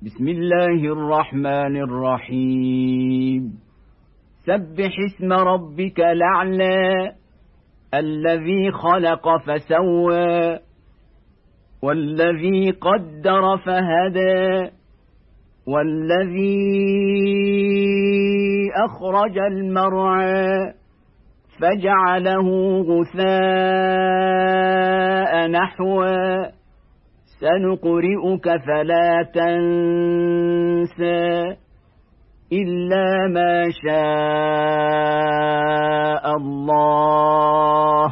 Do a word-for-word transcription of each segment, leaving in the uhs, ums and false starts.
بسم الله الرحمن الرحيم سبح اسم ربك الأعلى الذي خلق فسوى والذي قدر فهدى والذي أخرج المرعى فجعله غثاء نحوا سنقرئك فلا تنسى إلا ما شاء الله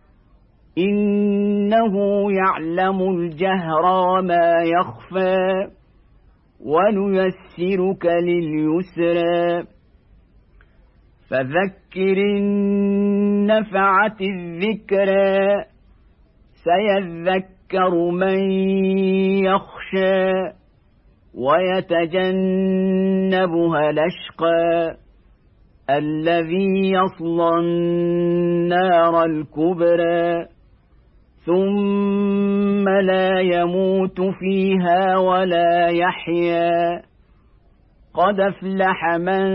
إنه يعلم الجهر وما يخفى ونيسرك لليسرى فذكر إن نفعت الذكرى سيذكر من يخشى ويتجنبها الأشقى الذي يصلى النار الكبرى ثم لا يموت فيها ولا يحيا قد أفلح من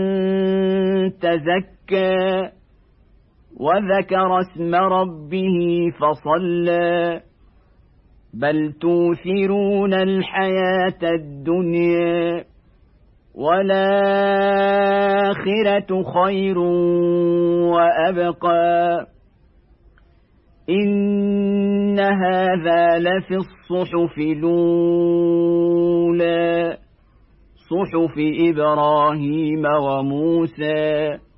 تزكى وذكر اسم ربه فصلى بل توثرون الحياة الدنيا والآخرة خير وأبقى إن هذا لفي الصحف الأولى صحف إبراهيم وموسى